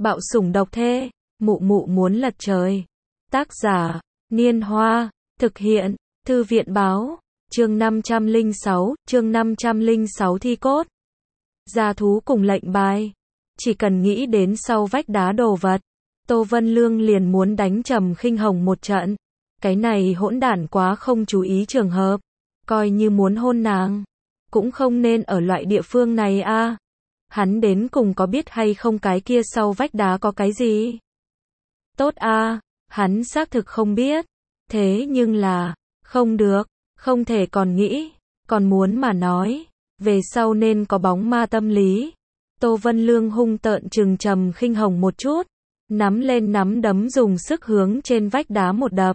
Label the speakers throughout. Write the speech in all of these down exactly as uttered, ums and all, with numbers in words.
Speaker 1: Bạo sủng độc thê, mụ mụ muốn lật trời. Tác giả, Niên Hoa, thực hiện, Thư viện báo, chương năm trăm lẻ sáu, chương năm trăm lẻ sáu thi cốt. Gia thú cùng lệnh bài. Chỉ cần nghĩ đến sau vách đá đồ vật, Tô Vân Lương liền muốn đánh Trầm Khinh Hồng một trận. Cái này hỗn đản quá không chú ý trường hợp, coi như muốn hôn nàng, cũng không nên ở loại địa phương này a. À. Hắn đến cùng có biết hay không cái kia sau vách đá có cái gì? Tốt a, à, hắn xác thực không biết. Thế nhưng là, không được, không thể còn nghĩ, còn muốn mà nói, về sau nên có bóng ma tâm lý. Tô Vân Lương hung tợn trừng Trầm Khinh Hồng một chút, nắm lên nắm đấm dùng sức hướng trên vách đá một đập.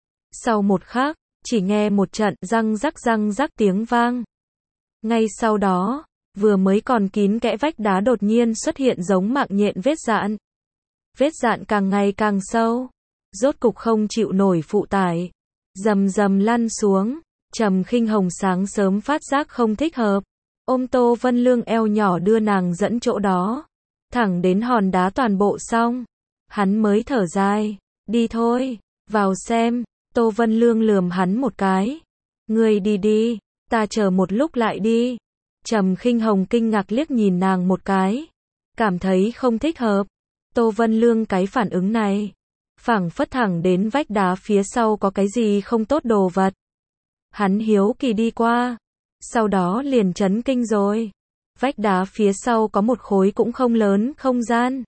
Speaker 1: Sau một khắc, chỉ nghe một trận răng rắc răng rắc tiếng vang. Ngay sau đó, vừa mới còn kín kẽ vách đá đột nhiên xuất hiện giống mạng nhện vết dạn. Vết dạn càng ngày càng sâu, rốt cục không chịu nổi phụ tải, rầm rầm lăn xuống. Trầm Khinh Hồng sáng sớm phát giác không thích hợp, ôm Tô Vân Lương eo nhỏ đưa nàng dẫn chỗ đó, thẳng đến hòn đá toàn bộ xong, hắn mới thở dài, đi thôi, vào xem. Tô Vân Lương lườm hắn một cái, ngươi đi đi, ta chờ một lúc lại đi. Trầm Khinh Hồng kinh ngạc liếc nhìn nàng một cái, cảm thấy không thích hợp. Tô Vân Lương cái phản ứng này, phảng phất thẳng đến vách đá phía sau có cái gì không tốt đồ vật. Hắn hiếu kỳ đi qua, sau đó liền chấn kinh rồi. Vách đá phía sau có một khối cũng không lớn không gian,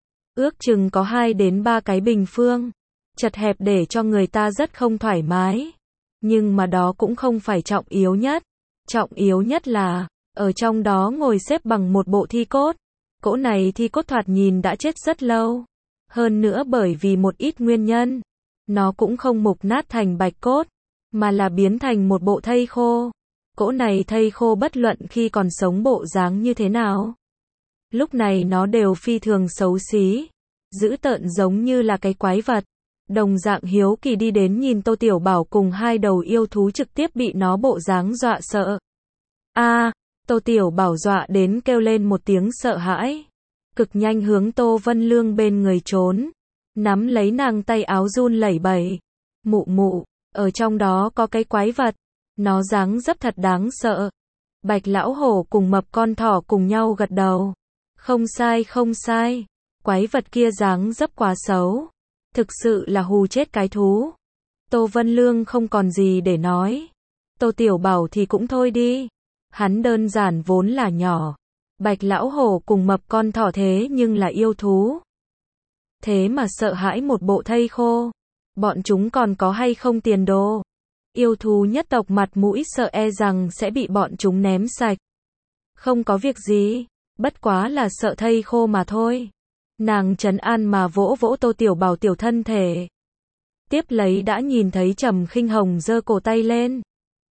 Speaker 1: ước chừng có hai đến ba cái bình phương, chật hẹp để cho người ta rất không thoải mái. Nhưng mà đó cũng không phải trọng yếu nhất. Trọng yếu nhất là, ở trong đó ngồi xếp bằng một bộ thi cốt. Cỗ này thi cốt thoạt nhìn đã chết rất lâu. Hơn nữa bởi vì một ít nguyên nhân, nó cũng không mục nát thành bạch cốt, mà là biến thành một bộ thây khô. Cỗ này thây khô bất luận khi còn sống bộ dáng như thế nào, lúc này nó đều phi thường xấu xí, dữ tợn giống như là cái quái vật. Đồng dạng hiếu kỳ đi đến nhìn Tô Tiểu Bảo cùng hai đầu yêu thú trực tiếp bị nó bộ dáng dọa sợ. A, à, Tô Tiểu Bảo dọa đến kêu lên một tiếng sợ hãi, cực nhanh hướng Tô Vân Lương bên người trốn, nắm lấy nàng tay áo run lẩy bẩy. Mụ mụ, ở trong đó có cái quái vật, nó dáng dấp thật đáng sợ. Bạch lão hổ cùng mập con thỏ cùng nhau gật đầu. Không sai không sai, quái vật kia dáng dấp quá xấu, thực sự là hù chết cái thú. Tô Vân Lương không còn gì để nói. Tô Tiểu Bảo thì cũng thôi đi, hắn đơn giản vốn là nhỏ. Bạch lão hổ cùng mập con thỏ thế nhưng là yêu thú, thế mà sợ hãi một bộ thây khô, bọn chúng còn có hay không tiền đồ. Yêu thú nhất tộc mặt mũi sợ e rằng sẽ bị bọn chúng ném sạch. Không có việc gì, bất quá là sợ thây khô mà thôi. Nàng trấn an mà vỗ vỗ Tô Tiểu Bảo tiểu thân thể. Tiếp lấy đã nhìn thấy Trầm Khinh Hồng giơ cổ tay lên.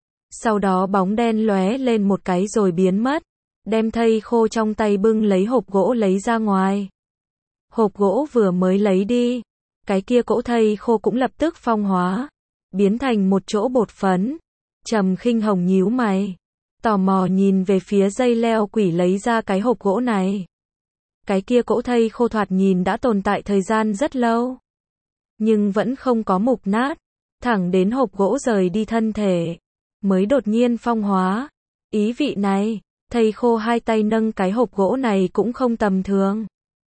Speaker 1: Sau đó bóng đen lóe lên một cái rồi biến mất, đem thây khô trong tay bưng lấy hộp gỗ lấy ra ngoài. Hộp gỗ vừa mới lấy đi, cái kia cỗ thây khô cũng lập tức phong hóa, biến thành một chỗ bột phấn. Trầm Khinh Hồng nhíu mày, tò mò nhìn về phía dây leo quỷ lấy ra cái hộp gỗ này. Cái kia cỗ thây khô thoạt nhìn đã tồn tại thời gian rất lâu, nhưng vẫn không có mục nát, thẳng đến hộp gỗ rời đi thân thể, mới đột nhiên phong hóa. Ý vị này, thây khô hai tay nâng cái hộp gỗ này cũng không tầm thường.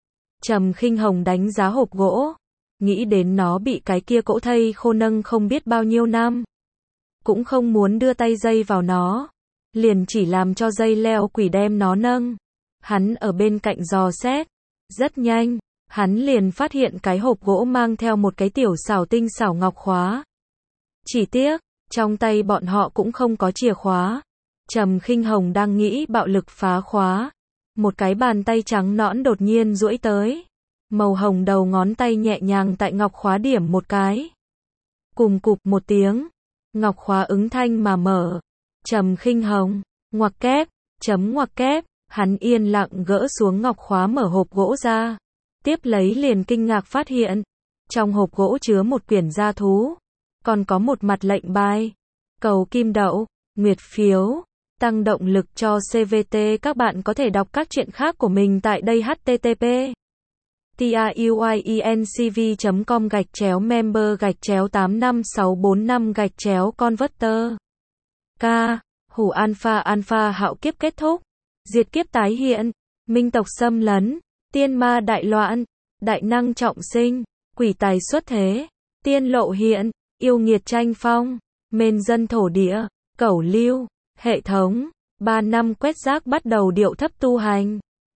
Speaker 1: Trầm Khinh Hồng đánh giá hộp gỗ, nghĩ đến nó bị cái kia cỗ thây khô nâng không biết bao nhiêu năm, cũng không muốn đưa tay dây vào nó, liền chỉ làm cho dây leo quỷ đem nó nâng. Hắn ở bên cạnh dò xét, rất nhanh, hắn liền phát hiện cái hộp gỗ mang theo một cái tiểu xảo tinh xảo ngọc khóa. Chỉ tiếc, trong tay bọn họ cũng không có chìa khóa. Trầm Khinh Hồng đang nghĩ bạo lực phá khóa, một cái bàn tay trắng nõn đột nhiên duỗi tới, màu hồng đầu ngón tay nhẹ nhàng tại ngọc khóa điểm một cái. Cùng cụp một tiếng, ngọc khóa ứng thanh mà mở. Trầm Khinh Hồng, ngoặc kép, chấm ngoặc kép. Hắn yên lặng gỡ xuống ngọc khóa mở hộp gỗ ra, tiếp lấy liền kinh ngạc phát hiện, trong hộp gỗ chứa một quyển gia thú, còn có một mặt lệnh bài, cầu kim đậu, nguyệt phiếu, tăng động lực cho xê vê tê. Các bạn có thể đọc các truyện khác của mình tại đây. H T T P tiuyencv chấm com gạch chéo member gạch chéo tám năm sáu bốn năm gạch chéo converter. K. Hủ alpha alpha hạo kiếp kết thúc. Diệt kiếp tái hiện. Minh tộc xâm lấn. Tiên ma đại loạn. Đại năng trọng sinh. Quỷ tài xuất thế. Tiên lộ hiện. Yêu nghiệt tranh phong. Mên dân thổ địa. Cẩu lưu. Hệ thống. Ba năm quét rác bắt đầu điệu thấp tu hành.